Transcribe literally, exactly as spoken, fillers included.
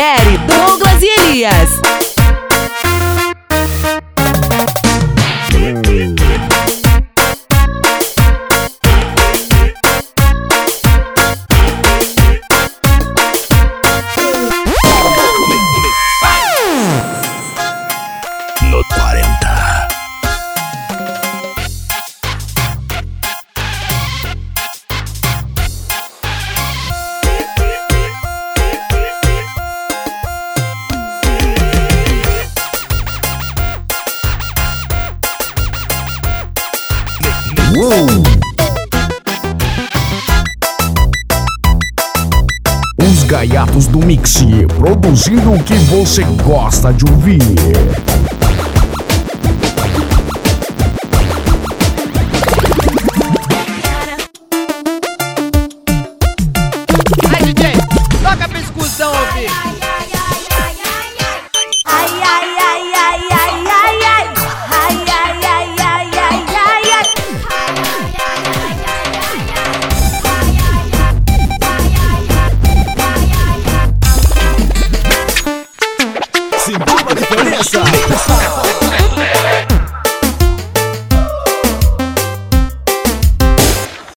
Confere Douglas e Elias. No quarenta. Uou. Os gaiatos do Mix, produzindo o que você gosta de ouvir. Aí, D J, toca pra excursão ouvir. Ai, ai, ai, ai, ai, ai, ai. Ai, ai, ai, ai, ai, ai, ai. Simbora, diferença.